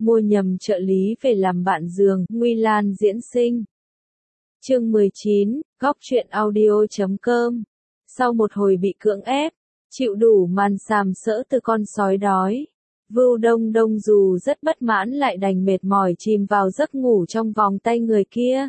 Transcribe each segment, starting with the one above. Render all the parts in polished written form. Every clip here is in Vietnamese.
mua nhầm trợ lý về làm bạn giường, Nguy Lan diễn sinh. Chương 19, góc truyện audio.com. Sau một hồi bị cưỡng ép, chịu đủ màn sàm sỡ từ con sói đói, Vưu Đông Đông dù rất bất mãn lại đành mệt mỏi chìm vào giấc ngủ trong vòng tay người kia.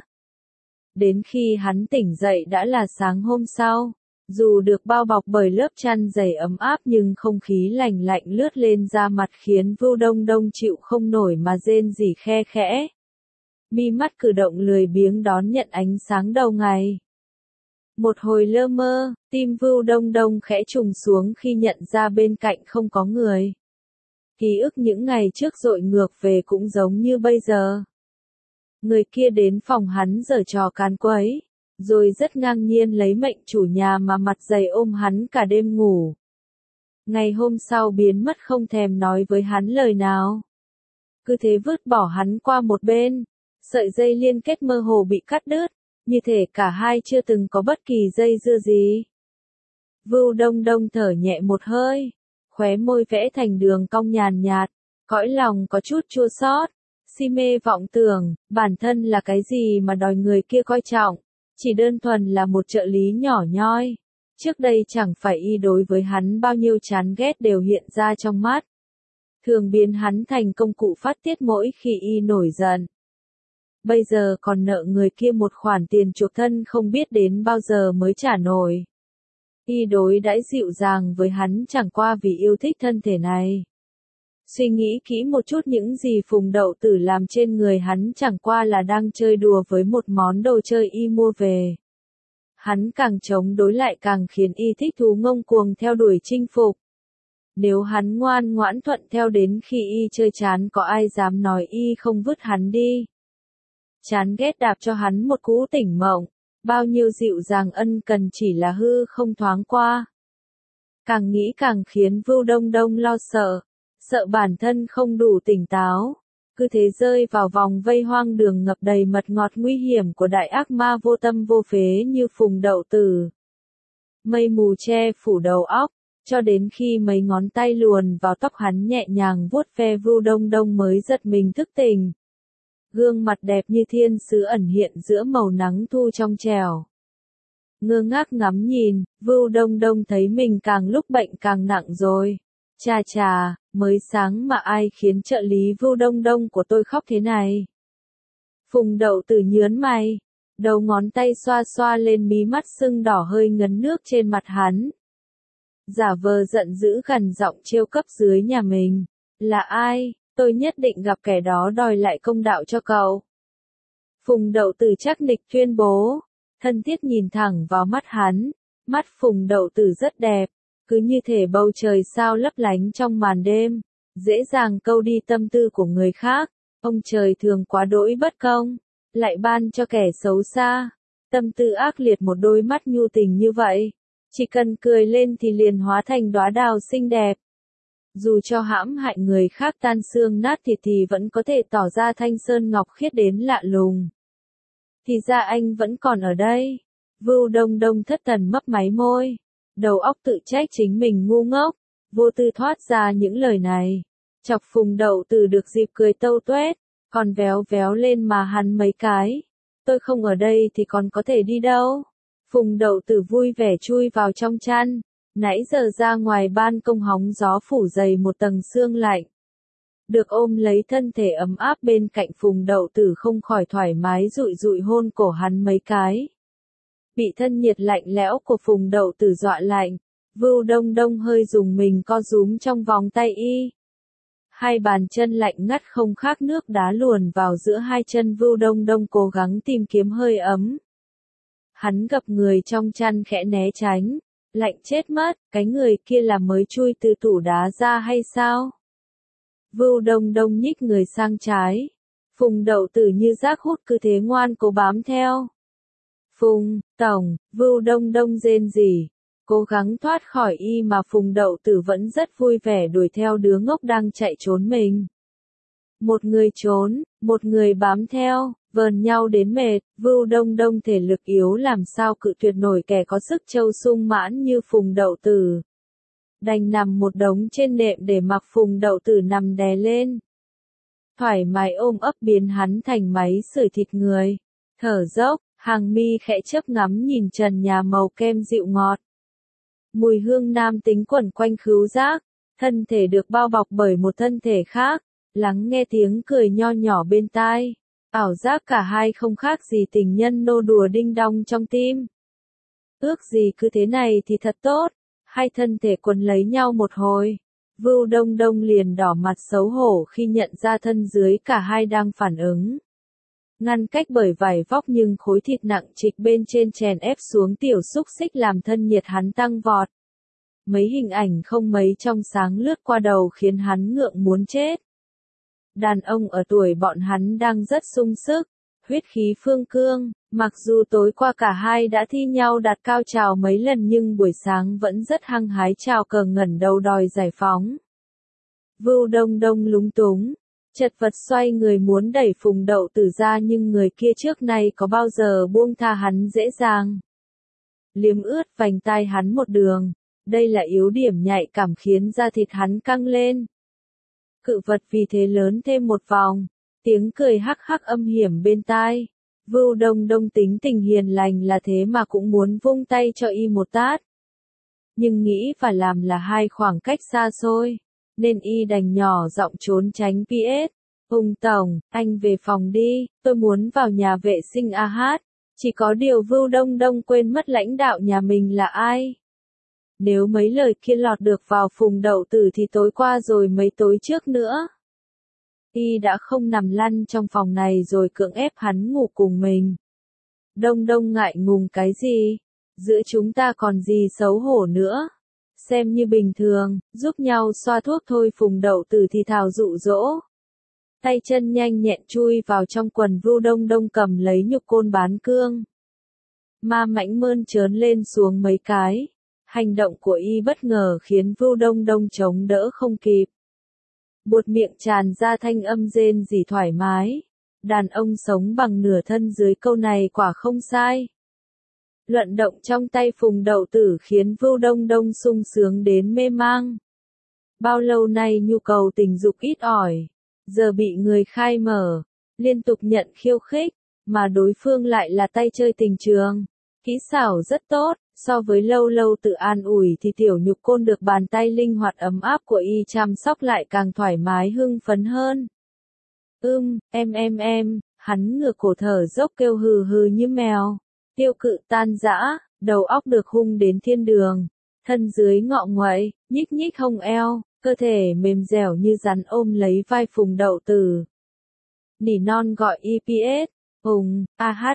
Đến khi hắn tỉnh dậy đã là sáng hôm sau. Dù được bao bọc bởi lớp chăn dày ấm áp nhưng không khí lạnh lạnh lướt lên da mặt khiến Vưu Đông Đông chịu không nổi mà rên rỉ khe khẽ. Mi mắt cử động lười biếng đón nhận ánh sáng đầu ngày. Một hồi lơ mơ, tim Vưu Đông Đông khẽ trùng xuống khi nhận ra bên cạnh không có người. Ký ức những ngày trước dội ngược về cũng giống như bây giờ. Người kia đến phòng hắn giở trò càn quấy, rồi rất ngang nhiên lấy mệnh chủ nhà mà mặt dày ôm hắn cả đêm ngủ. Ngày hôm sau biến mất không thèm nói với hắn lời nào. Cứ thế vứt bỏ hắn qua một bên, sợi dây liên kết mơ hồ bị cắt đứt, như thể cả hai chưa từng có bất kỳ dây dưa gì. Vưu Đông Đông thở nhẹ một hơi, khóe môi vẽ thành đường cong nhàn nhạt, cõi lòng có chút chua xót, si mê vọng tưởng, bản thân là cái gì mà đòi người kia coi trọng. Chỉ đơn thuần là một trợ lý nhỏ nhoi. Trước đây chẳng phải y đối với hắn bao nhiêu chán ghét đều hiện ra trong mắt. Thường biến hắn thành công cụ phát tiết mỗi khi y nổi giận. Bây giờ còn nợ người kia một khoản tiền chuộc thân không biết đến bao giờ mới trả nổi. Y đối đãi dịu dàng với hắn chẳng qua vì yêu thích thân thể này. Suy nghĩ kỹ một chút những gì Phùng Đậu Tử làm trên người hắn chẳng qua là đang chơi đùa với một món đồ chơi y mua về. Hắn càng chống đối lại càng khiến y thích thú ngông cuồng theo đuổi chinh phục. Nếu hắn ngoan ngoãn thuận theo đến khi y chơi chán có ai dám nói y không vứt hắn đi. Chán ghét đạp cho hắn một cú tỉnh mộng, bao nhiêu dịu dàng ân cần chỉ là hư không thoáng qua. Càng nghĩ càng khiến Vưu Đông Đông lo sợ. Sợ bản thân không đủ tỉnh táo, cứ thế rơi vào vòng vây hoang đường ngập đầy mật ngọt nguy hiểm của đại ác ma vô tâm vô phế như Phùng Đậu Tử. Mây mù che phủ đầu óc, cho đến khi mấy ngón tay luồn vào tóc hắn nhẹ nhàng vuốt ve Vưu Đông Đông mới giật mình thức tỉnh. Gương mặt đẹp như thiên sứ ẩn hiện giữa màu nắng thu trong trẻo. Ngơ ngác ngắm nhìn, Vưu Đông Đông thấy mình càng lúc bệnh càng nặng rồi. Chà chà, mới sáng mà ai khiến trợ lý Vưu Đông Đông của tôi khóc thế này. Phùng Đậu Tử nhớn mày, đầu ngón tay xoa xoa lên mí mắt sưng đỏ hơi ngấn nước trên mặt hắn. Giả vờ giận dữ gằn giọng trêu cấp dưới nhà mình. Là ai? Tôi nhất định gặp kẻ đó đòi lại công đạo cho cậu. Phùng Đậu Tử chắc nịch tuyên bố, thân thiết nhìn thẳng vào mắt hắn. Mắt Phùng Đậu Tử rất đẹp. Cứ như thể bầu trời sao lấp lánh trong màn đêm, dễ dàng câu đi tâm tư của người khác. Ông trời thường quá đỗi bất công, lại ban cho kẻ xấu xa, tâm tư ác liệt một đôi mắt nhu tình như vậy. Chỉ cần cười lên thì liền hóa thành đóa đào xinh đẹp. Dù cho hãm hại người khác tan xương nát thịt thì vẫn có thể tỏ ra thanh sơn ngọc khiết đến lạ lùng. Thì ra anh vẫn còn ở đây. Vưu Đông Đông thất thần mấp máy môi. Đầu óc tự trách chính mình ngu ngốc, vô tư thoát ra những lời này. Chọc Phùng Đậu Tử được dịp cười tâu tuét, còn véo véo lên mà hắn mấy cái. Tôi không ở đây thì còn có thể đi đâu. Phùng Đậu Tử vui vẻ chui vào trong chăn, nãy giờ ra ngoài ban công hóng gió phủ dày một tầng sương lạnh. Được ôm lấy thân thể ấm áp bên cạnh Phùng Đậu Tử không khỏi thoải mái dụi dụi hôn cổ hắn mấy cái. Bị thân nhiệt lạnh lẽo của Phùng Đậu Tử dọa lạnh, Vưu Đông Đông hơi dùng mình co rúm trong vòng tay y. Hai bàn chân lạnh ngắt không khác nước đá luồn vào giữa hai chân Vưu Đông Đông cố gắng tìm kiếm hơi ấm. Hắn gập người trong chăn khẽ né tránh, lạnh chết mất, cái người kia là mới chui từ tủ đá ra hay sao? Vưu Đông Đông nhích người sang trái, Phùng Đậu Tử như rác hút cứ thế ngoan cố bám theo. Phùng, tổng, Vưu Đông Đông rên rỉ, cố gắng thoát khỏi y mà Phùng Đậu Tử vẫn rất vui vẻ đuổi theo đứa ngốc đang chạy trốn mình. Một người trốn, một người bám theo, vờn nhau đến mệt, Vưu Đông Đông thể lực yếu làm sao cự tuyệt nổi kẻ có sức châu sung mãn như Phùng Đậu Tử. Đành nằm một đống trên nệm để mặc Phùng Đậu Tử nằm đè lên. thoải mái ôm ấp biến hắn thành máy sưởi thịt người. Thở dốc, hàng mi khẽ chớp ngắm nhìn trần nhà màu kem dịu ngọt. Mùi hương nam tính quẩn quanh khứu giác, thân thể được bao bọc bởi một thân thể khác, lắng nghe tiếng cười nho nhỏ bên tai. Ảo giác cả hai không khác gì tình nhân nô đùa đinh đong trong tim. Ước gì cứ thế này thì thật tốt, hai thân thể quấn lấy nhau một hồi. Vưu Đông Đông liền đỏ mặt xấu hổ khi nhận ra thân dưới cả hai đang phản ứng. Ngăn cách bởi vải vóc nhưng khối thịt nặng trịch bên trên chèn ép xuống tiểu xúc xích làm thân nhiệt hắn tăng vọt. Mấy hình ảnh không mấy trong sáng lướt qua đầu khiến hắn ngượng muốn chết. Đàn ông ở tuổi bọn hắn đang rất sung sức, huyết khí phương cương, mặc dù tối qua cả hai đã thi nhau đạt cao trào mấy lần nhưng buổi sáng vẫn rất hăng hái chào cờ ngẩng đầu đòi giải phóng. Vưu Đông Đông lúng túng, chật vật xoay người muốn đẩy Phùng Đậu Tử ra nhưng người kia trước nay có bao giờ buông tha hắn dễ dàng. Liếm ướt vành tai hắn một đường, đây là yếu điểm nhạy cảm khiến da thịt hắn căng lên. Cự vật vì thế lớn thêm một vòng, tiếng cười hắc hắc âm hiểm bên tai. Vưu Đông Đông tính tình hiền lành là thế mà cũng muốn vung tay cho y một tát. Nhưng nghĩ và làm là hai khoảng cách xa xôi, nên y đành nhỏ giọng trốn tránh PS. Hùng Tổng, anh về phòng đi, tôi muốn vào nhà vệ sinh hát. Chỉ có điều Vưu Đông Đông quên mất lãnh đạo nhà mình là ai. Nếu mấy lời kia lọt được vào Phùng Đậu Tử thì tối qua rồi mấy tối trước nữa. Y đã không nằm lăn trong phòng này rồi cưỡng ép hắn ngủ cùng mình. Đông Đông ngại ngùng cái gì? Giữa chúng ta còn gì xấu hổ nữa? Xem như bình thường, giúp nhau xoa thuốc thôi. Phùng Đậu Tử thì thào dụ dỗ. Tay chân nhanh nhẹn chui vào trong quần Vưu Đông Đông cầm lấy nhục côn bán cương. Ma mãnh mơn trớn lên xuống mấy cái. Hành động của y bất ngờ khiến Vưu Đông Đông chống đỡ không kịp. Buột miệng tràn ra thanh âm rên rỉ thoải mái. Đàn ông sống bằng nửa thân dưới câu này quả không sai. Luận động trong tay Phùng Đậu Tử khiến Vưu Đông Đông sung sướng đến mê mang. Bao lâu nay nhu cầu tình dục ít ỏi, giờ bị người khai mở, liên tục nhận khiêu khích, mà đối phương lại là tay chơi tình trường. Kỹ xảo rất tốt, so với lâu lâu tự an ủi thì tiểu nhục côn được bàn tay linh hoạt ấm áp của y chăm sóc lại càng thoải mái hưng phấn hơn. Em, hắn ngửa cổ thở dốc kêu hừ hừ như mèo. Tiêu cự tan rã, đầu óc được hung đến thiên đường. Thân dưới ngọ nguậy, nhích nhích hông eo, cơ thể mềm dẻo như rắn ôm lấy vai Phùng Đậu Tử. Nỉ non gọi EPS. Hùng,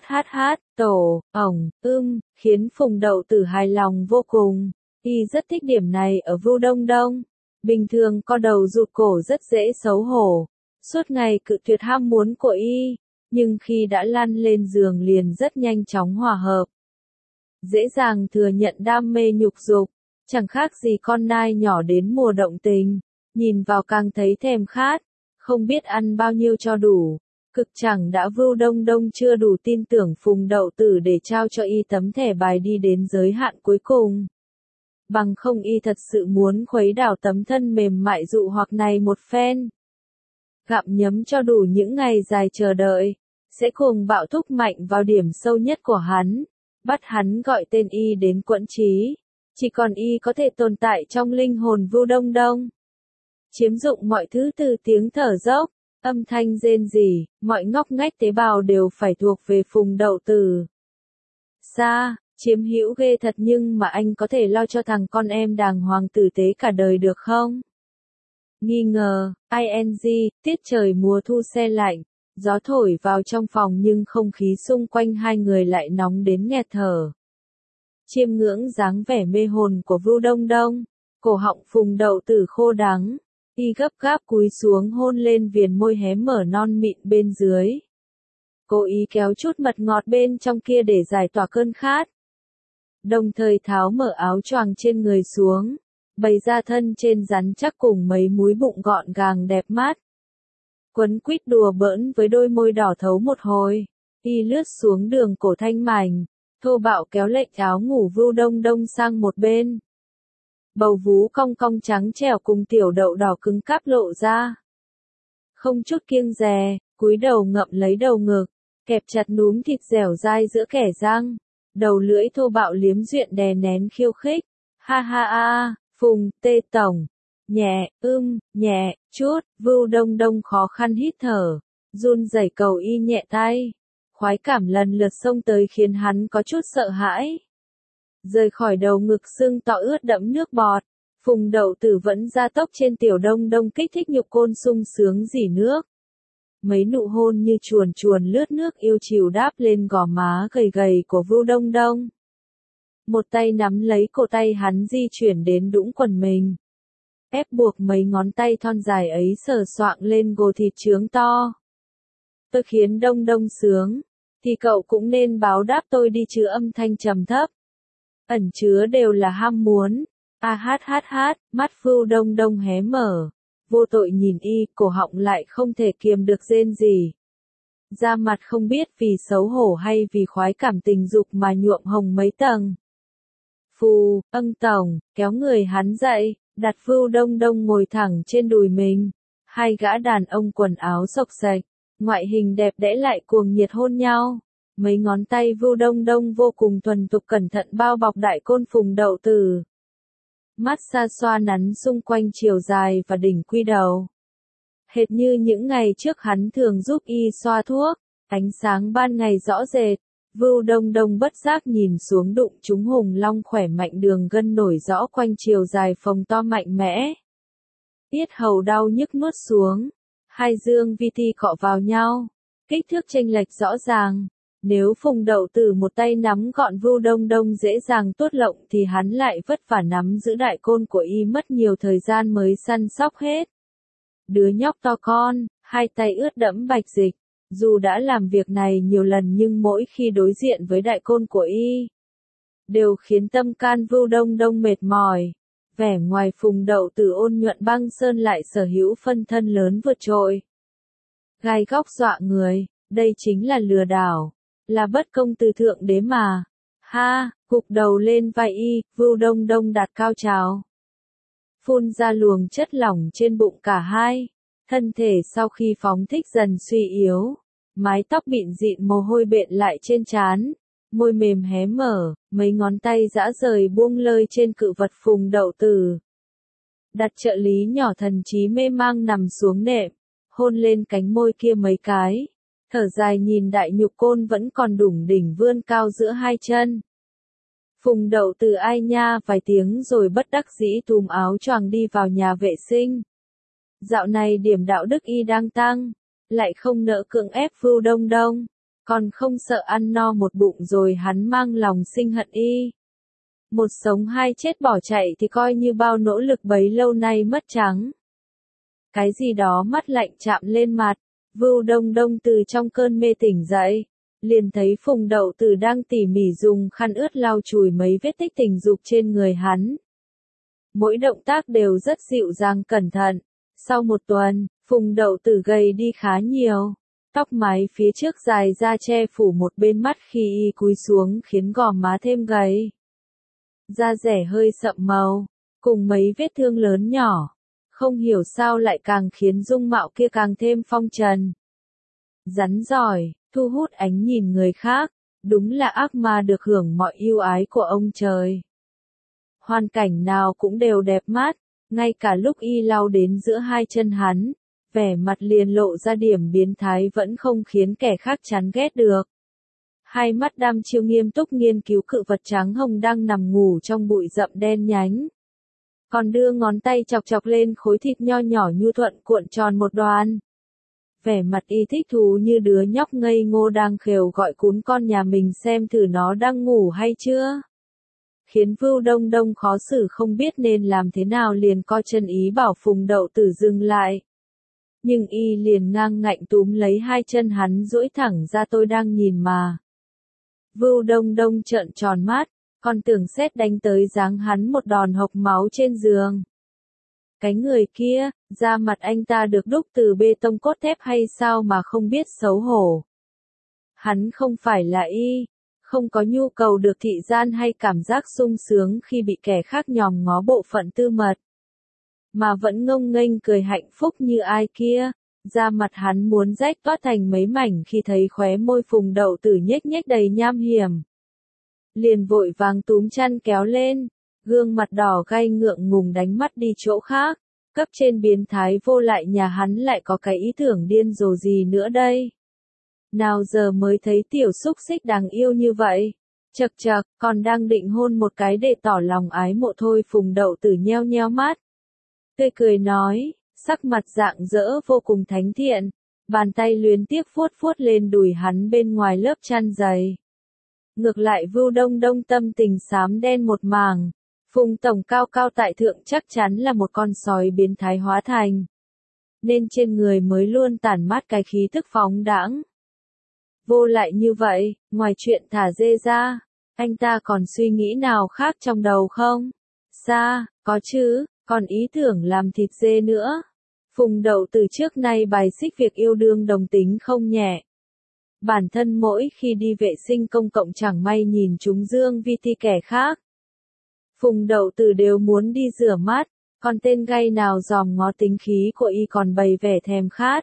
tổ, ổng, khiến Phùng Đậu Tử hài lòng vô cùng. Y rất thích điểm này ở Vưu Đông Đông. Bình thường co đầu rụt cổ rất dễ xấu hổ. Suốt ngày cự tuyệt ham muốn của y. Nhưng khi đã lăn lên giường liền rất nhanh chóng hòa hợp. Dễ dàng thừa nhận đam mê nhục dục. Chẳng khác gì con nai nhỏ đến mùa động tình. Nhìn vào càng thấy thèm khát. Không biết ăn bao nhiêu cho đủ. Cực chẳng đã Vưu Đông Đông chưa đủ tin tưởng Phùng Đậu Tử để trao cho y tấm thẻ bài đi đến giới hạn cuối cùng. Bằng không y thật sự muốn khuấy đảo tấm thân mềm mại dụ hoặc này một phen. Gặm nhấm cho đủ những ngày dài chờ đợi, sẽ cuồng bạo thúc mạnh vào điểm sâu nhất của hắn, bắt hắn gọi tên y đến quẫn trí. Chỉ còn y có thể tồn tại trong linh hồn Vưu Đông Đông. Chiếm dụng mọi thứ từ tiếng thở dốc, âm thanh rên rỉ, mọi ngóc ngách tế bào đều phải thuộc về Phùng Đậu Tử. Chiếm hữu ghê thật nhưng mà anh có thể lo cho thằng con em đàng hoàng tử tế cả đời được không? Nghi ngờ, tiết trời mùa thu se lạnh, gió thổi vào trong phòng nhưng không khí xung quanh hai người lại nóng đến nghẹt thở. Chiêm ngưỡng dáng vẻ mê hồn của Vưu Đông Đông, cổ họng Phùng Đậu Tử khô đắng, y gấp gáp cúi xuống hôn lên viền môi hé mở non mịn bên dưới. Cố ý kéo chút mật ngọt bên trong kia để giải tỏa cơn khát. Đồng thời tháo mở áo choàng trên người xuống, bày ra thân trên rắn chắc cùng mấy múi bụng gọn gàng đẹp mắt. Quấn quýt đùa bỡn với đôi môi đỏ thấu một hồi, y lướt xuống đường cổ thanh mảnh, thô bạo kéo lệch áo ngủ Vưu Đông Đông sang một bên. Bầu vú cong cong trắng trẻo cùng tiểu đậu đỏ cứng cáp lộ ra. không chút kiêng dè, cúi đầu ngậm lấy đầu ngực, kẹp chặt núm thịt dẻo dai giữa kẻ răng, đầu lưỡi thô bạo liếm duyện đè nén khiêu khích. Ha ha a, Phùng, Tê Tổng. Nhẹ, nhẹ, chút, Vưu Đông Đông khó khăn hít thở, run rẩy cầu y nhẹ tay. Khoái cảm lần lượt xông tới khiến hắn có chút sợ hãi. Rời khỏi đầu ngực sưng to ướt đẫm nước bọt, Phùng Đậu Tử vẫn gia tốc trên Tiểu Đông Đông kích thích nhục côn sung sướng rỉ nước. Mấy nụ hôn như chuồn chuồn lướt nước yêu chiều đáp lên gò má gầy gầy của Vưu Đông Đông. Một tay nắm lấy cổ tay hắn di chuyển đến đũng quần mình. Ép buộc mấy ngón tay thon dài ấy sờ soạng lên gồ thịt trướng to. Tôi khiến Đông Đông sướng, thì cậu cũng nên báo đáp tôi đi chứ, âm thanh trầm thấp. Ẩn chứa đều là ham muốn. A hát hát hát, mắt Vưu Đông Đông hé mở. Vô tội nhìn y, cổ họng lại không thể kiềm được rên gì. Da mặt không biết vì xấu hổ hay vì khoái cảm tình dục mà nhuộm hồng mấy tầng. Phù, Tổng, kéo người hắn dậy, đặt Vưu Đông Đông ngồi thẳng trên đùi mình. Hai gã đàn ông quần áo xộc xệch, ngoại hình đẹp đẽ lại cuồng nhiệt hôn nhau. Mấy ngón tay Vưu Đông Đông vô cùng thuần thục cẩn thận bao bọc đại côn Phùng Đậu Tử. Mắt xa xoa nắn xung quanh chiều dài và đỉnh quy đầu. Hệt như những ngày trước hắn thường giúp y xoa thuốc, ánh sáng ban ngày rõ rệt. Vưu Đông Đông bất giác nhìn xuống đụng trúng hùng long khỏe mạnh, đường gân nổi rõ quanh chiều dài phồng to mạnh mẽ. Yết hầu đau nhức nuốt xuống, hai dương vi ti cọ vào nhau, kích thước chênh lệch rõ ràng. Nếu Phùng Đậu Tử một tay nắm gọn Vưu Đông Đông dễ dàng tuốt lộng thì hắn lại vất vả nắm giữ đại côn của y mất nhiều thời gian mới săn sóc hết. Đứa nhóc to con, hai tay ướt đẫm bạch dịch. Dù đã làm việc này nhiều lần nhưng mỗi khi đối diện với đại côn của y, đều khiến tâm can Vưu Đông Đông mệt mỏi. Vẻ ngoài Phùng Đậu Tử ôn nhuận băng sơn lại sở hữu phân thân lớn vượt trội. Gai góc dọa người, đây chính là lừa đảo, là bất công từ thượng đế mà. Ha, gục đầu lên vai y, Vưu Đông Đông đạt cao trào. Phun ra luồng chất lỏng trên bụng cả hai. Thân thể sau khi phóng thích dần suy yếu, mái tóc bịn dịn mồ hôi bện lại trên trán, môi mềm hé mở, mấy ngón tay dã rời buông lơi trên cự vật Phùng Đậu Tử. Đặt trợ lý nhỏ thần trí mê mang nằm xuống nệm, hôn lên cánh môi kia mấy cái, thở dài nhìn đại nhục côn vẫn còn đủng đỉnh vươn cao giữa hai chân. Phùng Đậu Tử ai nha vài tiếng rồi bất đắc dĩ túm áo choàng đi vào nhà vệ sinh. Dạo này điểm đạo đức y đang tăng, lại không nỡ cưỡng ép Vưu Đông Đông, còn không sợ ăn no một bụng rồi hắn mang lòng sinh hận y. Một sống hai chết bỏ chạy thì coi như bao nỗ lực bấy lâu nay mất trắng. Cái gì đó mắt lạnh chạm lên mặt, Vưu Đông Đông từ trong cơn mê tỉnh dậy, liền thấy Phùng Đậu Tử đang tỉ mỉ dùng khăn ướt lau chùi mấy vết tích tình dục trên người hắn. Mỗi động tác đều rất dịu dàng cẩn thận. Sau một tuần, Phùng Đậu Tử gầy đi khá nhiều. Tóc mái phía trước dài ra che phủ một bên mắt khi y cúi xuống khiến gò má thêm gầy. Da dẻ hơi sậm màu, cùng mấy vết thương lớn nhỏ. Không hiểu sao lại càng khiến dung mạo kia càng thêm phong trần. Rắn giỏi, thu hút ánh nhìn người khác, đúng là ác ma được hưởng mọi ưu ái của ông trời. Hoàn cảnh nào cũng đều đẹp mắt. Ngay cả lúc y lau đến giữa hai chân hắn, vẻ mặt liền lộ ra điểm biến thái vẫn không khiến kẻ khác chán ghét được. Hai mắt đăm chiêu nghiêm túc nghiên cứu cự vật trắng hồng đang nằm ngủ trong bụi rậm đen nhánh. Còn đưa ngón tay chọc chọc lên khối thịt nho nhỏ nhu thuận cuộn tròn một đoàn. Vẻ mặt y thích thú như đứa nhóc ngây ngô đang khều gọi cún con nhà mình xem thử nó đang ngủ hay chưa. Khiến Vưu Đông Đông khó xử không biết nên làm thế nào, liền co chân ý bảo Phùng Đậu Tử dừng lại. Nhưng y liền ngang ngạnh túm lấy hai chân hắn duỗi thẳng ra, tôi đang nhìn mà. Vưu Đông Đông trợn tròn mắt, còn tưởng sét đánh tới giáng hắn một đòn hộc máu trên giường. Cái người kia, da mặt anh ta được đúc từ bê tông cốt thép hay sao mà không biết xấu hổ. Hắn không phải là y. Không có nhu cầu được thị gian hay cảm giác sung sướng khi bị kẻ khác nhòm ngó bộ phận tư mật. Mà vẫn ngông nghênh cười hạnh phúc như ai kia, Da mặt hắn muốn rách toát thành mấy mảnh khi thấy khóe môi Phùng Đậu Tử nhếch nhếch đầy nham hiểm. Liền vội vàng túm chăn kéo lên, gương mặt đỏ gay ngượng ngùng đánh mắt đi chỗ khác. Cấp trên biến thái vô lại nhà hắn lại có cái ý tưởng điên rồ gì nữa đây? Nào giờ mới thấy tiểu xúc xích đáng yêu như vậy. Chậc chậc, còn đang định hôn một cái để tỏ lòng ái mộ thôi. Phùng Đậu Tử nheo nheo mắt. Tươi cười nói, sắc mặt rạng rỡ vô cùng thánh thiện. Bàn tay luyến tiếc vuốt vuốt lên đùi hắn bên ngoài lớp chăn dày. Ngược lại Vưu Đông Đông tâm tình xám đen một mảng. Phùng tổng cao cao tại thượng chắc chắn là một con sói biến thái hóa thành. Nên trên người mới luôn tản mát cái khí thức phóng đãng. Vô lại như vậy, ngoài chuyện thả dê ra, anh ta còn suy nghĩ nào khác trong đầu không? Sa, có chứ, còn ý tưởng làm thịt dê nữa. Phùng Đậu Tử trước nay bài xích việc yêu đương đồng tính không nhẹ. Bản thân mỗi khi đi vệ sinh công cộng chẳng may nhìn trúng dương vi ti kẻ khác. Phùng Đậu Tử đều muốn đi rửa mắt, còn tên gay nào dòm ngó tính khí của y còn bày vẻ thèm khát.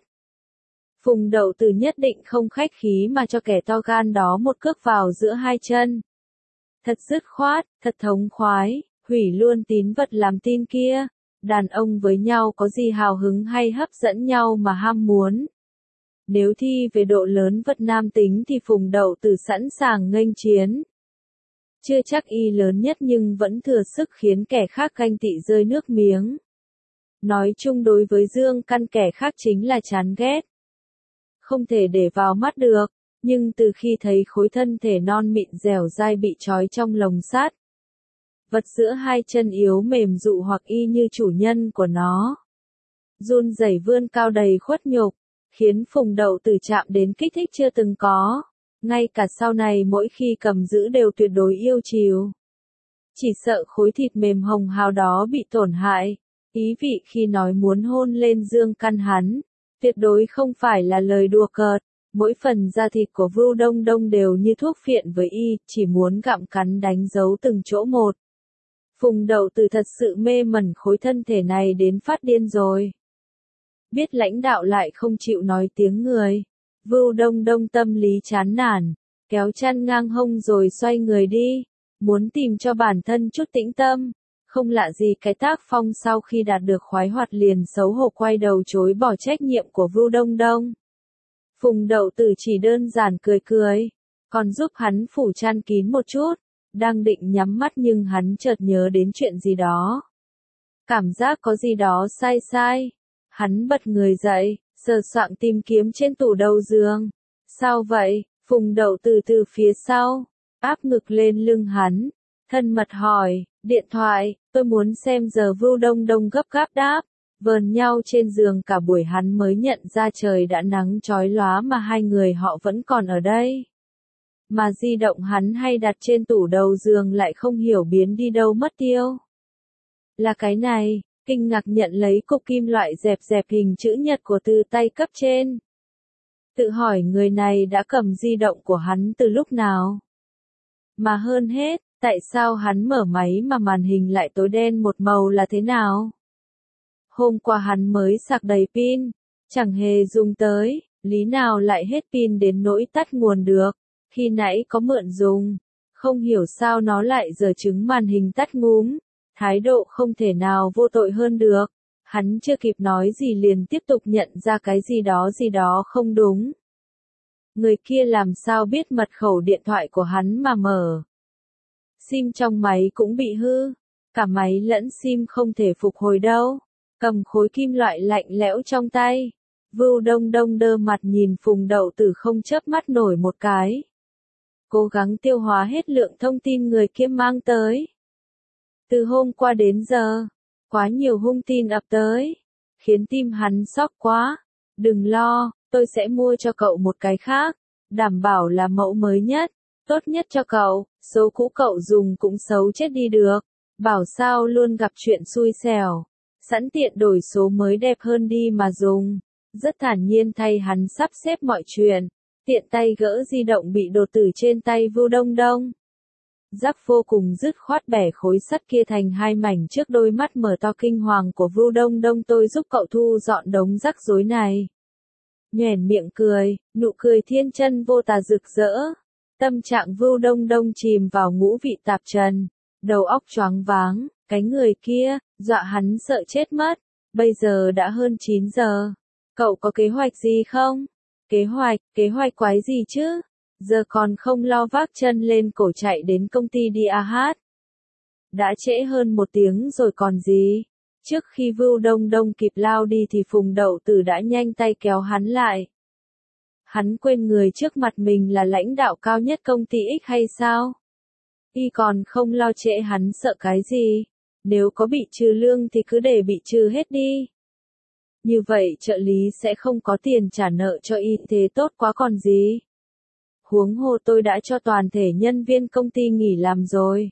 Phùng Đậu Tử nhất định không khách khí mà cho kẻ to gan đó một cước vào giữa hai chân. Thật dứt khoát, thật thống khoái, hủy luôn tín vật làm tin kia. Đàn ông với nhau có gì hào hứng hay hấp dẫn nhau mà ham muốn. Nếu thi về độ lớn vật nam tính thì Phùng Đậu Tử sẵn sàng nghênh chiến. Chưa chắc y lớn nhất nhưng vẫn thừa sức khiến kẻ khác ganh tị rơi nước miếng. Nói chung đối với Dương Căn kẻ khác chính là chán ghét. Không thể để vào mắt được, nhưng từ khi thấy khối thân thể non mịn dẻo dai bị trói trong lồng sắt, vật giữa hai chân yếu mềm dụ hoặc y như chủ nhân của nó. Run rẩy vươn cao đầy khuất nhục, khiến Phùng Đậu Tử chạm đến kích thích chưa từng có. Ngay cả sau này mỗi khi cầm giữ đều tuyệt đối yêu chiều. Chỉ sợ khối thịt mềm hồng hào đó bị tổn hại. Ý vị khi nói muốn hôn lên Dương Căn hắn, tuyệt đối không phải là lời đùa cợt. Mỗi phần da thịt của Vưu Đông Đông đều như thuốc phiện với y, chỉ muốn gặm cắn đánh dấu từng chỗ một. Phùng Đậu Tử thật sự mê mẩn khối thân thể này đến phát điên rồi. Biết lãnh đạo lại không chịu nói tiếng người. Vưu Đông Đông tâm lý chán nản, kéo chăn ngang hông rồi xoay người đi, muốn tìm cho bản thân chút tĩnh tâm. Không lạ gì cái tác phong sau khi đạt được khoái hoạt liền xấu hổ quay đầu chối bỏ trách nhiệm của Vưu Đông Đông. Phùng Đậu Tử chỉ đơn giản cười cười, còn giúp hắn phủ chăn kín một chút, đang định nhắm mắt nhưng hắn chợt nhớ đến chuyện gì đó. Cảm giác có gì đó sai sai, hắn bật người dậy, sờ soạng tìm kiếm trên tủ đầu giường. Sao vậy? Phùng Đậu Tử từ phía sau, áp ngực lên lưng hắn, thân mật hỏi, điện thoại, tôi muốn xem giờ. Vưu Đông Đông gấp gáp đáp, vờn nhau trên giường cả buổi hắn mới nhận ra trời đã nắng chói lóa mà hai người họ vẫn còn ở đây. Mà di động hắn hay đặt trên tủ đầu giường lại không hiểu biến đi đâu mất tiêu. Là cái này, kinh ngạc nhận lấy cục kim loại dẹp dẹp hình chữ nhật của từ tay cấp trên. Tự hỏi người này đã cầm di động của hắn từ lúc nào? Mà hơn hết, tại sao hắn mở máy mà màn hình lại tối đen một màu là thế nào? Hôm qua hắn mới sạc đầy pin, chẳng hề dùng tới, lý nào lại hết pin đến nỗi tắt nguồn được, khi nãy có mượn dùng, không hiểu sao nó lại giở trứng màn hình tắt ngúm, thái độ không thể nào vô tội hơn được, hắn chưa kịp nói gì liền tiếp tục nhận ra cái gì đó không đúng. Người kia làm sao biết mật khẩu điện thoại của hắn mà mở? SIM trong máy cũng bị hư, cả máy lẫn SIM không thể phục hồi đâu. Cầm khối kim loại lạnh lẽo trong tay, Vưu Đông Đông đơ mặt nhìn Phùng Đậu Tử không chớp mắt nổi một cái. Cố gắng tiêu hóa hết lượng thông tin người kia mang tới. Từ hôm qua đến giờ, quá nhiều hung tin ập tới, khiến tim hắn xóc quá. Đừng lo, tôi sẽ mua cho cậu một cái khác, đảm bảo là mẫu mới nhất, tốt nhất cho cậu, số cũ cậu dùng cũng xấu chết đi được, bảo sao luôn gặp chuyện xui xẻo. Sẵn tiện đổi số mới đẹp hơn đi mà dùng. Rất thản nhiên thay hắn sắp xếp mọi chuyện, tiện tay gỡ di động bị đột tử trên tay Vưu Đông Đông. Rắc vô cùng dứt khoát bẻ khối sắt kia thành hai mảnh trước đôi mắt mở to kinh hoàng của Vưu Đông Đông. Tôi giúp cậu thu dọn đống rắc rối này. nhoẻn miệng cười, nụ cười thiên chân vô tà rực rỡ. Tâm trạng Vưu Đông Đông chìm vào ngũ vị tạp trần, đầu óc choáng váng, cái người kia, dọa hắn sợ chết mất. Bây giờ đã hơn 9 giờ. Cậu có kế hoạch gì không? Kế hoạch quái gì chứ? Giờ còn không lo vác chân lên cổ chạy đến công ty đi à hát. Đã trễ hơn 1 tiếng rồi còn gì. Trước khi Vưu Đông Đông kịp lao đi thì Phùng Đậu Tử đã nhanh tay kéo hắn lại. Hắn quên người trước mặt mình là lãnh đạo cao nhất công ty X hay sao? Y còn không lo trễ hắn sợ cái gì? Nếu có bị trừ lương thì cứ để bị trừ hết đi. Như vậy trợ lý sẽ không có tiền trả nợ cho y, thế tốt quá còn gì. Huống hồ tôi đã cho toàn thể nhân viên công ty nghỉ làm rồi.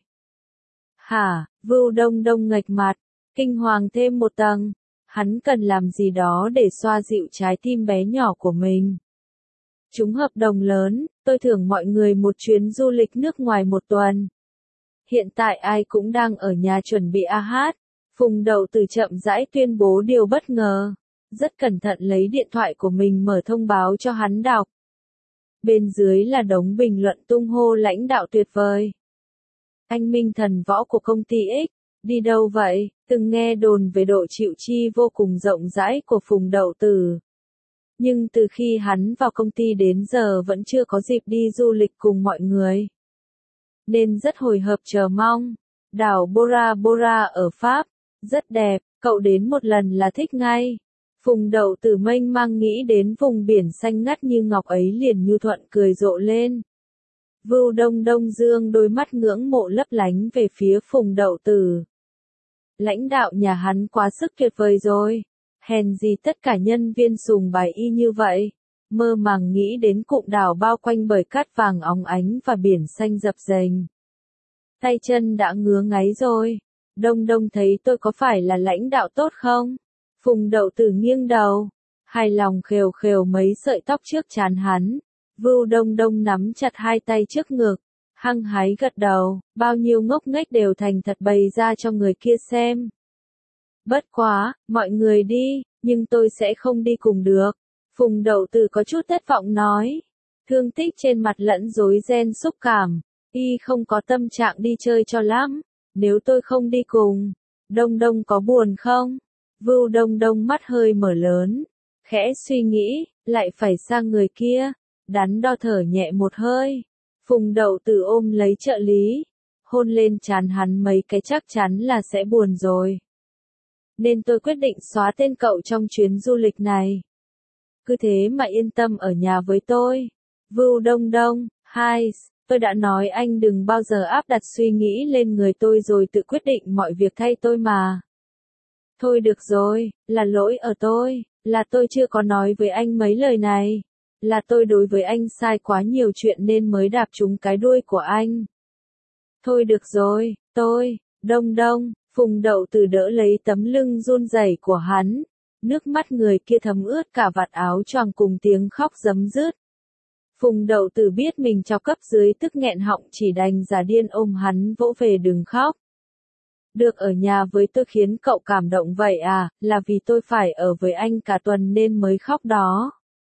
Hả? Vưu Đông Đông nghệch mặt, kinh hoàng thêm một tầng. Hắn cần làm gì đó để xoa dịu trái tim bé nhỏ của mình. Trúng hợp đồng lớn, tôi thưởng mọi người một chuyến du lịch nước ngoài 1 tuần. Hiện tại ai cũng đang ở nhà chuẩn bị a hát. Phùng Đậu Tử chậm rãi tuyên bố điều bất ngờ. Rất cẩn thận lấy điện thoại của mình mở thông báo cho hắn đọc. Bên dưới là đống bình luận tung hô lãnh đạo tuyệt vời. Anh minh thần võ của công ty X, đi đâu vậy? Từng nghe đồn về độ chịu chi vô cùng rộng rãi của Phùng Đậu Tử. Nhưng từ khi hắn vào công ty đến giờ vẫn chưa có dịp đi du lịch cùng mọi người. Nên rất hồi hộp chờ mong. Đảo Bora Bora ở Pháp, rất đẹp, cậu đến một lần là thích ngay. Phùng Đậu Tử mênh mang nghĩ đến vùng biển xanh ngắt như ngọc ấy liền nhu thuận cười rộ lên. Vưu Đông Đông dương đôi mắt ngưỡng mộ lấp lánh về phía Phùng Đậu Tử. Lãnh đạo nhà hắn quá sức tuyệt vời rồi. Hèn gì tất cả nhân viên sùng bái y như vậy. Mơ màng nghĩ đến cụm đảo bao quanh bởi cát vàng óng ánh và biển xanh dập dềnh. Tay chân đã ngứa ngáy rồi. Đông Đông thấy tôi có phải là lãnh đạo tốt không? Phùng Đậu Tử nghiêng đầu. Hài lòng khều khều mấy sợi tóc trước trán hắn. Vưu Đông Đông nắm chặt hai tay trước ngực. Hăng hái gật đầu. Bao nhiêu ngốc nghếch đều thành thật bày ra cho người kia xem. Bất quá, mọi người đi, nhưng tôi sẽ không đi cùng được. Phùng Đậu Tử có chút thất vọng nói. Thương tích trên mặt lẫn rối ren xúc cảm. Y không có tâm trạng đi chơi cho lắm. Nếu tôi không đi cùng, Đông Đông có buồn không? Vưu Đông Đông mắt hơi mở lớn. Khẽ suy nghĩ, lại phải sang người kia. Đắn đo thở nhẹ một hơi. Phùng Đậu Tử ôm lấy trợ lý. Hôn lên trán hắn mấy cái chắc chắn là sẽ buồn rồi. Nên tôi quyết định xóa tên cậu trong chuyến du lịch này. Cứ thế mà yên tâm ở nhà với tôi. Vưu Đông Đông, tôi đã nói anh đừng bao giờ áp đặt suy nghĩ lên người tôi rồi tự quyết định mọi việc thay tôi mà. Thôi được rồi, là lỗi ở tôi, là tôi chưa có nói với anh mấy lời này. Là tôi đối với anh sai quá nhiều chuyện nên mới đạp trúng cái đuôi của anh. Thôi được rồi, Đông Đông. Phùng Đậu Tử đỡ lấy tấm lưng run rẩy của hắn. Nước mắt người kia thấm ướt cả vạt áo choàng cùng tiếng khóc rấm rứt. Phùng Đậu Tử biết mình cho cấp dưới tức nghẹn họng chỉ đành giả điên ôm hắn vỗ về đừng khóc. Được ở nhà với tôi khiến cậu cảm động vậy à, là vì tôi phải ở với anh cả tuần nên mới khóc đó.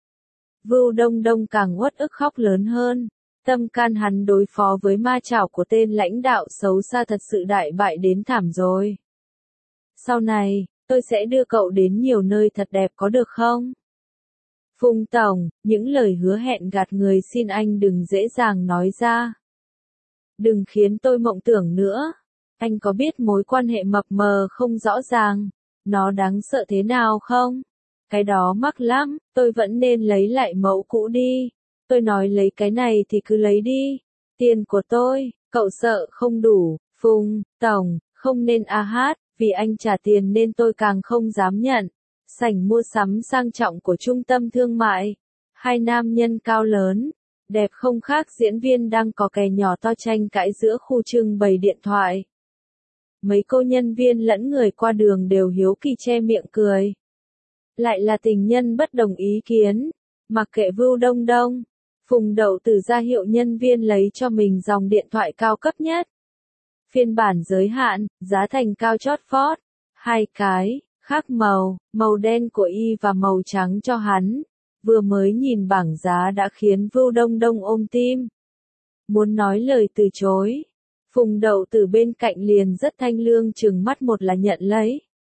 Vưu Đông Đông càng uất ức khóc lớn hơn. Tâm can hắn đối phó với ma chảo của tên lãnh đạo xấu xa thật sự đại bại đến thảm rồi. Sau này, tôi sẽ đưa cậu đến nhiều nơi thật đẹp có được không? Phùng Tổng, những lời hứa hẹn gạt người xin anh đừng dễ dàng nói ra. Đừng khiến tôi mộng tưởng nữa. Anh có biết mối quan hệ mập mờ không rõ ràng, nó đáng sợ thế nào không? Cái đó mắc lắm, tôi vẫn nên lấy lại mẫu cũ đi. Tôi nói lấy cái này thì cứ lấy đi. Tiền của tôi, cậu sợ không đủ. Phùng Tổng, không nên a hát, vì anh trả tiền nên tôi càng không dám nhận. Sảnh mua sắm sang trọng của trung tâm thương mại. Hai nam nhân cao lớn, đẹp không khác diễn viên đang có kè nhỏ to tranh cãi giữa khu trưng bày điện thoại. Mấy cô nhân viên lẫn người qua đường đều hiếu kỳ che miệng cười. Lại là tình nhân bất đồng ý kiến. Mặc kệ Vưu Đông Đông, Phùng Đậu Tử ra hiệu nhân viên lấy cho mình dòng điện thoại cao cấp nhất. Phiên bản giới hạn, giá thành cao chót vót. 2 cái, khác màu, màu đen của y và màu trắng cho hắn. Vừa mới nhìn bảng giá đã khiến Vưu Đông Đông ôm tim. Muốn nói lời từ chối. Phùng Đậu Tử bên cạnh liền rất thanh lương trừng mắt, một là nhận lấy.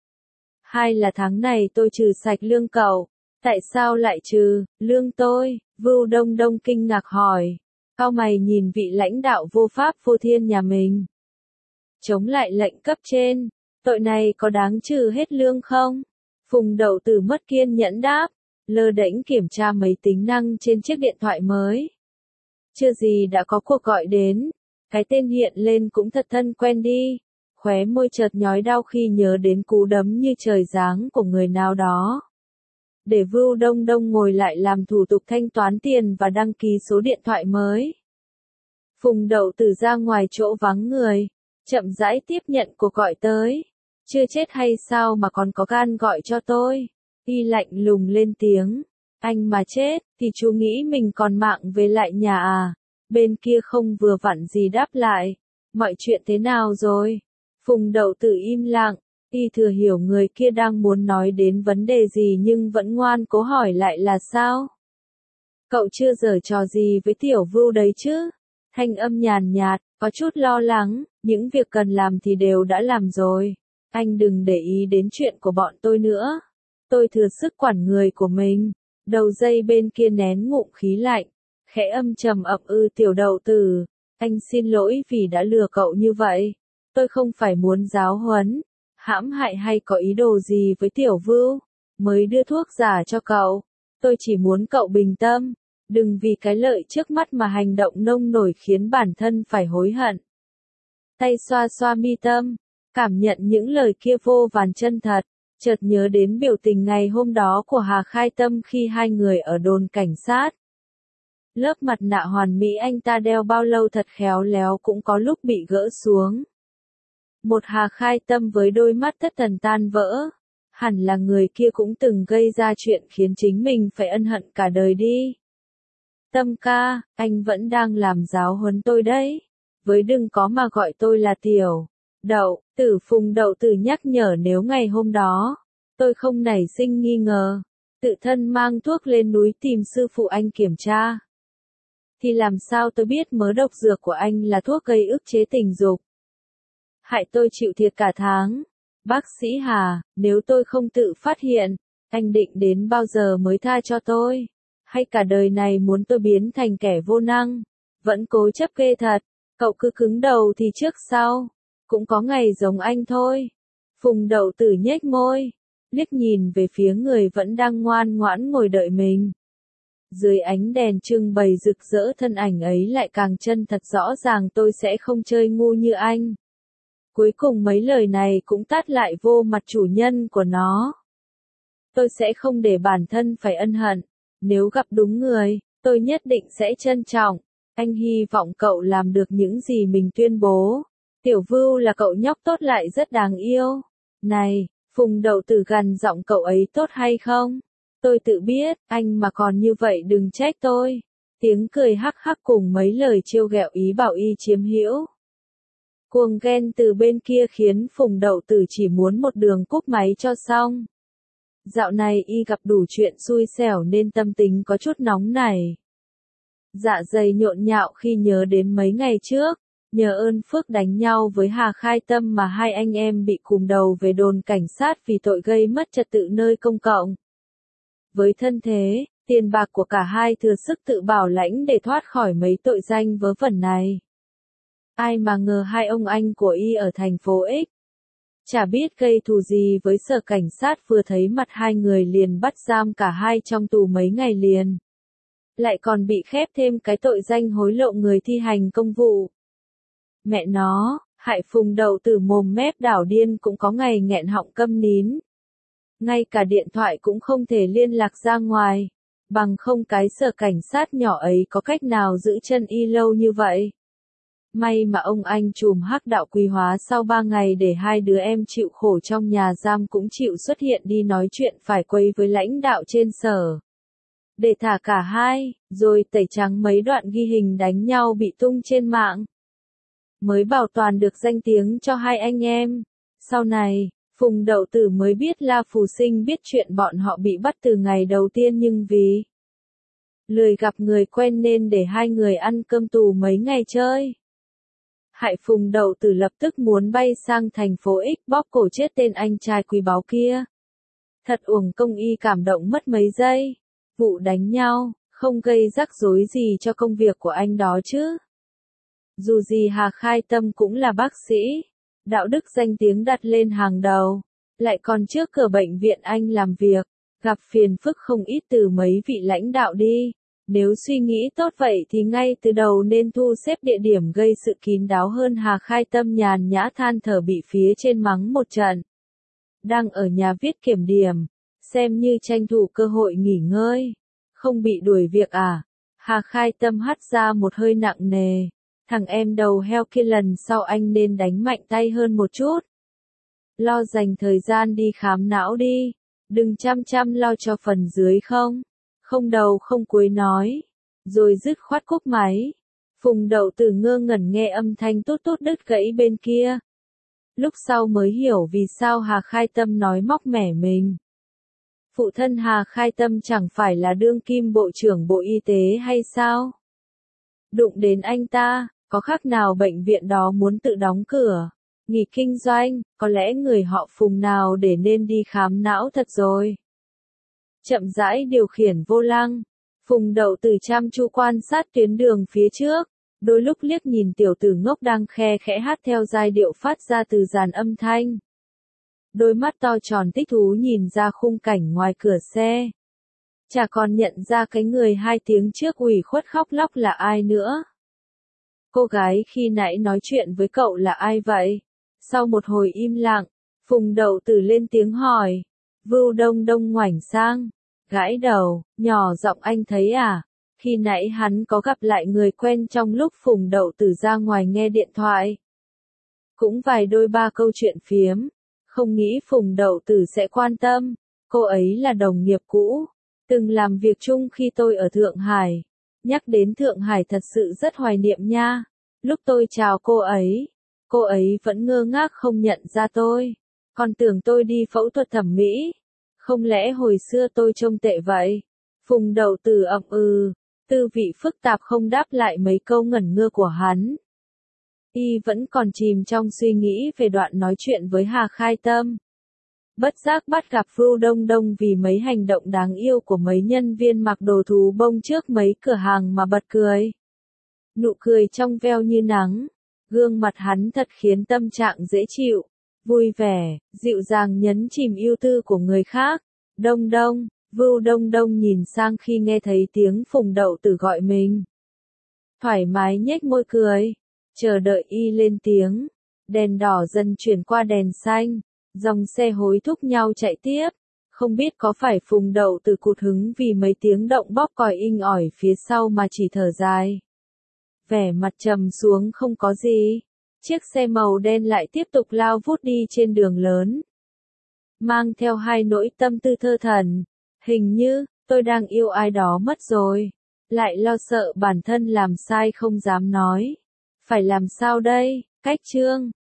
Hai là tháng này tôi trừ sạch lương cậu. Tại sao lại trừ lương tôi? Vưu Đông Đông kinh ngạc hỏi. Cau mày nhìn vị lãnh đạo vô pháp vô thiên nhà mình. Chống lại lệnh cấp trên, tội này có đáng trừ hết lương không? Phùng Đậu Tử mất kiên nhẫn đáp, lơ đễnh kiểm tra mấy tính năng trên chiếc điện thoại mới. Chưa gì đã có cuộc gọi đến, cái tên hiện lên cũng thật thân quen đi. Khóe môi chợt nhói đau khi nhớ đến cú đấm như trời giáng của người nào đó. Để Vưu Đông Đông ngồi lại làm thủ tục thanh toán tiền và đăng ký số điện thoại mới. Phùng Đậu Tử ra ngoài chỗ vắng người, chậm rãi tiếp nhận cuộc gọi tới. Chưa chết hay sao mà còn có gan gọi cho tôi? Y lạnh lùng lên tiếng. Anh mà chết, thì chú nghĩ mình còn mạng về lại nhà à? Bên kia không vừa vặn gì đáp lại. Mọi chuyện thế nào rồi? Phùng Đậu Tử im lặng. Y thừa hiểu người kia đang muốn nói đến vấn đề gì nhưng vẫn ngoan cố hỏi lại là sao? Cậu chưa giở trò gì với tiểu Vưu đấy chứ? Thanh âm nhàn nhạt, có chút lo lắng, những việc cần làm thì đều đã làm rồi. Anh đừng để ý đến chuyện của bọn tôi nữa. Tôi thừa sức quản người của mình. Đầu dây bên kia nén ngụm khí lạnh, khẽ âm trầm ậm tiểu Đậu Tử. Anh xin lỗi vì đã lừa cậu như vậy. Tôi không phải muốn giáo huấn, hãm hại hay có ý đồ gì với tiểu Vưu. Mới đưa thuốc giả cho cậu. Tôi chỉ muốn cậu bình tâm. Đừng vì cái lợi trước mắt mà hành động nông nổi khiến bản thân phải hối hận. Tay xoa xoa mi tâm, cảm nhận những lời kia vô vàn chân thật, chợt nhớ đến biểu tình ngày hôm đó của Hà Khai Tâm khi hai người ở đồn cảnh sát. Lớp mặt nạ hoàn mỹ anh ta đeo bao lâu thật khéo léo cũng có lúc bị gỡ xuống. Một Hà Khai Tâm với đôi mắt thất thần tan vỡ. Hẳn là người kia cũng từng gây ra chuyện khiến chính mình phải ân hận cả đời đi. Tâm ca, anh vẫn đang làm giáo huấn tôi đấy. Với đừng có mà gọi tôi là tiểu Đậu Tử. Phùng Đậu Tử nhắc nhở nếu ngày hôm đó, tôi không nảy sinh nghi ngờ, tự thân mang thuốc lên núi tìm sư phụ anh kiểm tra. Thì làm sao tôi biết mớ độc dược của anh là thuốc gây ức chế tình dục? Hại tôi chịu thiệt cả tháng. Bác sĩ Hà, nếu tôi không tự phát hiện, anh định đến bao giờ mới tha cho tôi? Hay cả đời này muốn tôi biến thành kẻ vô năng? Vẫn cố chấp ghê thật. Cậu cứ cứng đầu thì trước sau cũng có ngày giống anh thôi. Phùng Đậu Tử nhếch môi, liếc nhìn về phía người vẫn đang ngoan ngoãn ngồi đợi mình. Dưới ánh đèn trưng bày rực rỡ thân ảnh ấy lại càng chân thật rõ ràng. Tôi sẽ không chơi ngu như anh. Cuối cùng mấy lời này cũng tát lại vô mặt chủ nhân của nó. Tôi sẽ không để bản thân phải ân hận. Nếu gặp đúng người, tôi nhất định sẽ trân trọng. Anh hy vọng cậu làm được những gì mình tuyên bố. Tiểu Vưu là cậu nhóc tốt lại rất đáng yêu. Này, Phùng Đậu Tử gằn giọng, cậu ấy tốt hay không? Tôi tự biết, anh mà còn như vậy đừng trách tôi. Tiếng cười hắc hắc cùng mấy lời trêu ghẹo ý bảo y chiếm hữu. Cuồng ghen từ bên kia khiến Phùng Đậu Tử chỉ muốn một đường cúp máy cho xong. Dạo này y gặp đủ chuyện xui xẻo nên tâm tính có chút nóng nảy. Dạ dày nhộn nhạo khi nhớ đến mấy ngày trước, nhờ ơn phước đánh nhau với Hà Khai Tâm mà hai anh em bị cùm đầu về đồn cảnh sát vì tội gây mất trật tự nơi công cộng. Với thân thế, tiền bạc của cả hai thừa sức tự bảo lãnh để thoát khỏi mấy tội danh vớ vẩn này. Ai mà ngờ hai ông anh của y ở thành phố X. Chả biết gây thù gì với sở cảnh sát vừa thấy mặt hai người liền bắt giam cả hai trong tù mấy ngày liền. Lại còn bị khép thêm cái tội danh hối lộ người thi hành công vụ. Mẹ nó, hại Phùng Đậu Tử mồm mép đảo điên cũng có ngày nghẹn họng câm nín. Ngay cả điện thoại cũng không thể liên lạc ra ngoài. Bằng không cái sở cảnh sát nhỏ ấy có cách nào giữ chân y lâu như vậy. May mà ông anh trùm hắc đạo quý hóa sau 3 ngày để hai đứa em chịu khổ trong nhà giam cũng chịu xuất hiện đi nói chuyện phải quấy với lãnh đạo trên sở. Để thả cả hai, rồi tẩy trắng mấy đoạn ghi hình đánh nhau bị tung trên mạng. Mới bảo toàn được danh tiếng cho hai anh em. Sau này, Phùng Đậu Tử mới biết La Phù Sinh biết chuyện bọn họ bị bắt từ ngày đầu tiên nhưng vì Lười gặp người quen nên để hai người ăn cơm tù mấy ngày chơi. Hại Phùng Đậu Tử lập tức muốn bay sang thành phố X bóp cổ chết tên anh trai quý báu kia. Thật uổng công y cảm động mất mấy giây. Vụ đánh nhau, không gây rắc rối gì cho công việc của anh đó chứ. Dù gì Hà Khai Tâm cũng là bác sĩ, đạo đức danh tiếng đặt lên hàng đầu, lại còn trước cửa bệnh viện anh làm việc, gặp phiền phức không ít từ mấy vị lãnh đạo đi. Nếu suy nghĩ tốt vậy thì ngay từ đầu nên thu xếp địa điểm gây sự kín đáo hơn. Hà Khai Tâm nhàn nhã than thở bị phía trên mắng một trận. Đang ở nhà viết kiểm điểm, xem như tranh thủ cơ hội nghỉ ngơi. Không bị đuổi việc à? Hà Khai Tâm hắt ra một hơi nặng nề. Thằng em đầu heo kia lần sau anh nên đánh mạnh tay hơn một chút. Lo dành thời gian đi khám não đi. Đừng chăm chăm lo cho phần dưới không. Không đầu không cuối nói. Rồi dứt khoát cúp máy. Phùng Đậu Tử ngơ ngẩn nghe âm thanh tốt tốt đứt gãy bên kia. Lúc sau mới hiểu vì sao Hà Khai Tâm nói móc mẻ mình. Phụ thân Hà Khai Tâm chẳng phải là đương kim bộ trưởng Bộ Y tế hay sao? Đụng đến anh ta, có khác nào bệnh viện đó muốn tự đóng cửa, nghỉ kinh doanh, có lẽ người họ Phùng nào để nên đi khám não thật rồi. Chậm rãi điều khiển vô lăng, Phùng Đậu Tử chăm chú quan sát tuyến đường phía trước, đôi lúc liếc nhìn tiểu tử ngốc đang khe khẽ hát theo giai điệu phát ra từ dàn âm thanh. Đôi mắt to tròn thích thú nhìn ra khung cảnh ngoài cửa xe. Chả còn nhận ra cái người 2 tiếng trước ủy khuất khóc lóc là ai nữa. Cô gái khi nãy nói chuyện với cậu là ai vậy? Sau một hồi im lặng, Phùng Đậu Tử lên tiếng hỏi. Vưu Đông Đông ngoảnh sang, gãi đầu, nhỏ giọng anh thấy à? Khi nãy hắn có gặp lại người quen trong lúc Phùng Đậu Tử ra ngoài nghe điện thoại. Cũng vài đôi ba câu chuyện phiếm. Không nghĩ Phùng Đậu Tử sẽ quan tâm. Cô ấy là đồng nghiệp cũ, từng làm việc chung khi tôi ở Thượng Hải. Nhắc đến Thượng Hải thật sự rất hoài niệm nha. Lúc tôi chào cô ấy vẫn ngơ ngác không nhận ra tôi. Còn tưởng tôi đi phẫu thuật thẩm mỹ. Không lẽ hồi xưa tôi trông tệ vậy? Phùng Đậu Tử ậm ừ, tư vị phức tạp không đáp lại mấy câu ngẩn ngơ của hắn. Y vẫn còn chìm trong suy nghĩ về đoạn nói chuyện với Hà Khai Tâm. Bất giác bắt gặp Vưu Đông Đông vì mấy hành động đáng yêu của mấy nhân viên mặc đồ thú bông trước mấy cửa hàng mà bật cười. Nụ cười trong veo như nắng, gương mặt hắn thật khiến tâm trạng dễ chịu, vui vẻ, dịu dàng nhấn chìm ưu tư của người khác. Đông Đông, Vưu Đông Đông nhìn sang khi nghe thấy tiếng Phùng Đậu Tử gọi mình. Thoải mái nhếch môi cười, chờ đợi y lên tiếng. Đèn đỏ dần chuyển qua đèn xanh, dòng xe hối thúc nhau chạy tiếp. Không biết có phải Phùng Đậu Tử cụt hứng vì mấy tiếng động bóp còi inh ỏi phía sau mà chỉ thở dài. Vẻ mặt trầm xuống không có gì. Chiếc xe màu đen lại tiếp tục lao vút đi trên đường lớn. Mang theo hai nỗi tâm tư thơ thẩn. Hình như, tôi đang yêu ai đó mất rồi. Lại lo sợ bản thân làm sai không dám nói. Phải làm sao đây? Cách chương